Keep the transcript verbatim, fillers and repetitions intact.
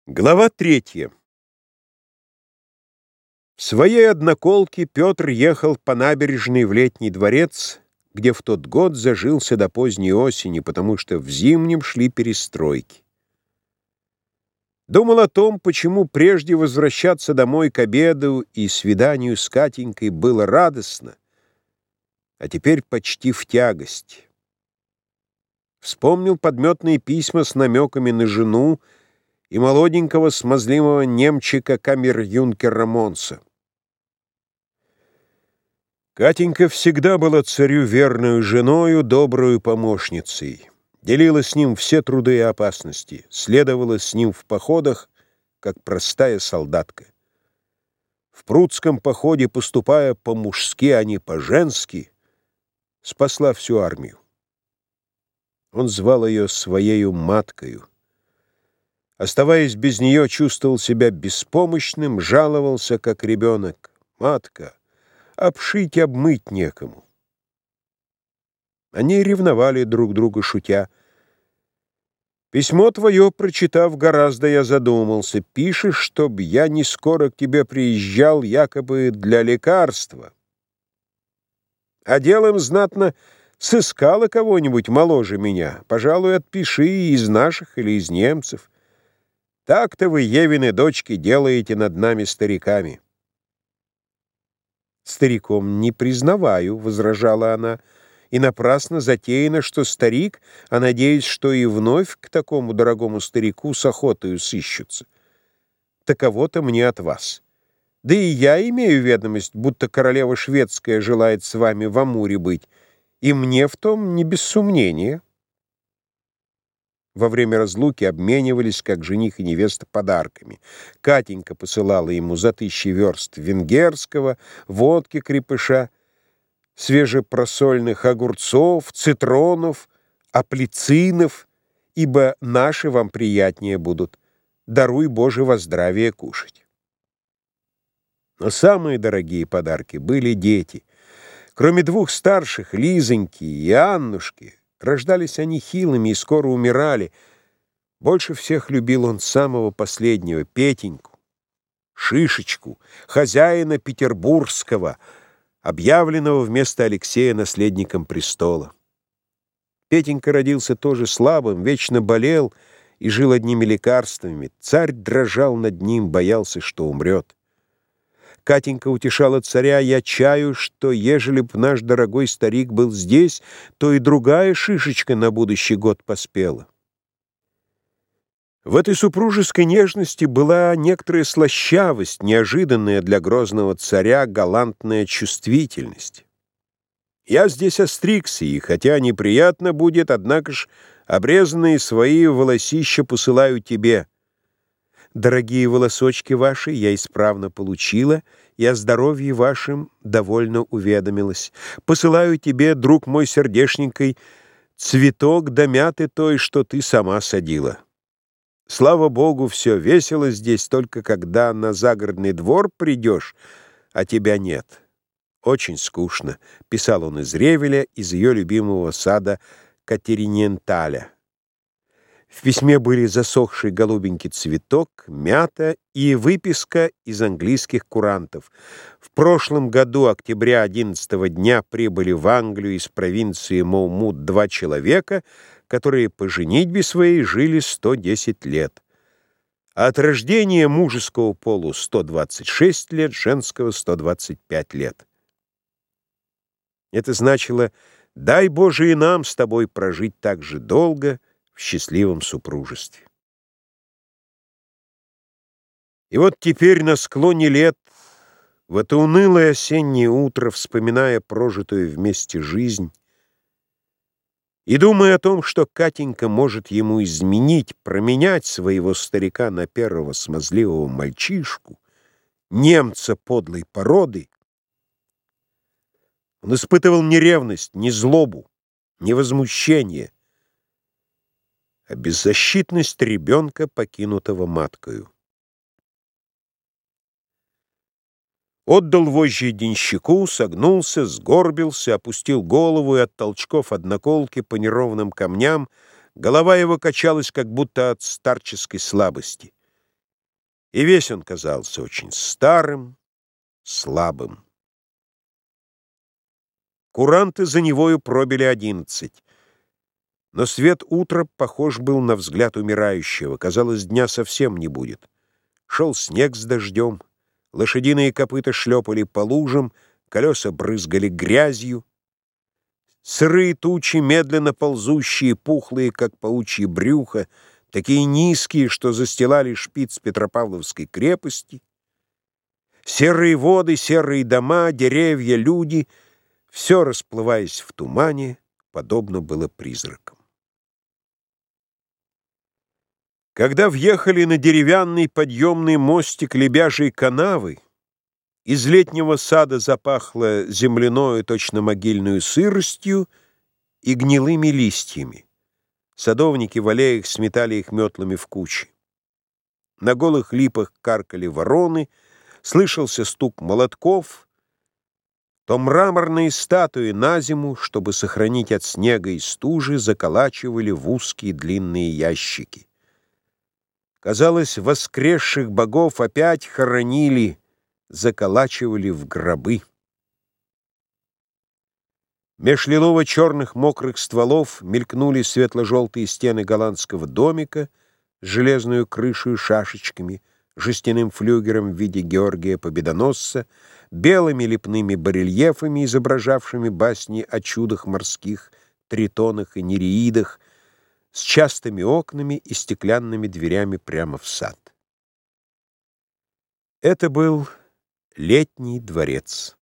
Глава третья. В своей одноколке Петр ехал по набережной в Летний дворец, где в тот год зажился до поздней осени, потому что в зимнем шли перестройки. Думал о том, почему прежде возвращаться домой к обеду и свиданию с Катенькой было радостно, а теперь почти в тягость. Вспомнил подметные письма с намеками на жену и молоденького смазливого немчика камер-юнкера Монса. Катенька всегда была царю верную женою, добрую помощницей, делила с ним все труды и опасности, следовала с ним в походах, как простая солдатка. В прудском походе, поступая по-мужски, а не по-женски, спасла всю армию. Он звал ее своею маткою. Оставаясь без нее, чувствовал себя беспомощным, жаловался, как ребенок. «Матка, обшить, обмыть некому». Они ревновали друг друга, шутя. «Письмо твое, прочитав, гораздо я задумался. Пишешь, чтоб я не скоро к тебе приезжал, якобы для лекарства. А делом знатно сыскала кого-нибудь моложе меня. Пожалуй, отпиши из наших или из немцев. Так-то вы, Евины дочки, делаете над нами стариками». «Стариком не признаваю», — возражала она, — «и напрасно затеяно, что старик, а надеюсь, что и вновь к такому дорогому старику с охотою сыщутся. Таково-то мне от вас. Да и я имею ведомость, будто королева шведская желает с вами в Амуре быть, и мне в том не без сомнения». Во время разлуки обменивались, как жених и невеста, подарками. Катенька посылала ему за тысячи верст венгерского, водки крепыша, свежепросольных огурцов, цитронов, аплицинов, ибо наши вам приятнее будут. Даруй, Боже, во здравие кушать. Но самые дорогие подарки были дети. Кроме двух старших, Лизоньки и Аннушки, рождались они хилыми и скоро умирали. Больше всех любил он самого последнего, Петеньку, Шишечку, хозяина петербургского, объявленного вместо Алексея наследником престола. Петенька родился тоже слабым, вечно болел и жил одними лекарствами. Царь дрожал над ним, боялся, что умрет. Катенька утешала царя: «Я чаю, что ежели б наш дорогой старик был здесь, то и другая Шишечка на будущий год поспела». В этой супружеской нежности была некоторая слащавость, неожиданная для грозного царя галантная чувствительность. «Я здесь остригся, и хотя неприятно будет, однако ж обрезанные свои волосища посылаю тебе. Дорогие волосочки ваши я исправно получила, и о здоровье вашем довольно уведомилась. Посылаю тебе, друг мой сердешненький, цветок да мяты той, что ты сама садила. Слава Богу, все весело здесь, только когда на загородный двор придешь, а тебя нет. Очень скучно», — писал он из Ревеля, из ее любимого сада Катериненталя. В письме были засохший голубенький цветок, мята и выписка из английских курантов. В прошлом году, октября одиннадцатого дня, прибыли в Англию из провинции Моумут два человека, которые по женитьбе своей жили сто десять лет. А от рождения мужеского полу сто двадцать шесть лет, женского сто двадцать пять лет. Это значило: «Дай, Боже, и нам с тобой прожить так же долго в счастливом супружестве». И вот теперь на склоне лет, в это унылое осеннее утро, вспоминая прожитую вместе жизнь и думая о том, что Катенька может ему изменить, променять своего старика на первого смазливого мальчишку, немца подлой породы, он испытывал не ревность, не злобу, не возмущение, а беззащитность ребенка, покинутого маткою. Отдал вожжи денщику, согнулся, сгорбился, опустил голову, и от толчков одноколки по неровным камням голова его качалась, как будто от старческой слабости. И весь он казался очень старым, слабым. Куранты за Невою пробили одиннадцать. Но свет утра похож был на взгляд умирающего. Казалось, дня совсем не будет. Шел снег с дождем, лошадиные копыта шлепали по лужам, колеса брызгали грязью. Сырые тучи, медленно ползущие, пухлые, как паучье брюхо, такие низкие, что застилали шпиц Петропавловской крепости. Серые воды, серые дома, деревья, люди — все, расплываясь в тумане, подобно было призракам. Когда въехали на деревянный подъемный мостик Лебяжьей канавы, из летнего сада запахло земляною, точно могильную сыростью и гнилыми листьями. Садовники в аллеях сметали их метлами в кучи. На голых липах каркали вороны, слышался стук молотков. То мраморные статуи на зиму, чтобы сохранить от снега и стужи, заколачивали в узкие длинные ящики. Казалось, воскресших богов опять хоронили, заколачивали в гробы. Меж лилово-черных мокрых стволов мелькнули светло-желтые стены голландского домика с железную крышей и шашечками, жестяным флюгером в виде Георгия Победоносца, белыми лепными барельефами, изображавшими басни о чудах морских, тритонах и нереидах, с частыми окнами и стеклянными дверями прямо в сад. Это был летний дворец.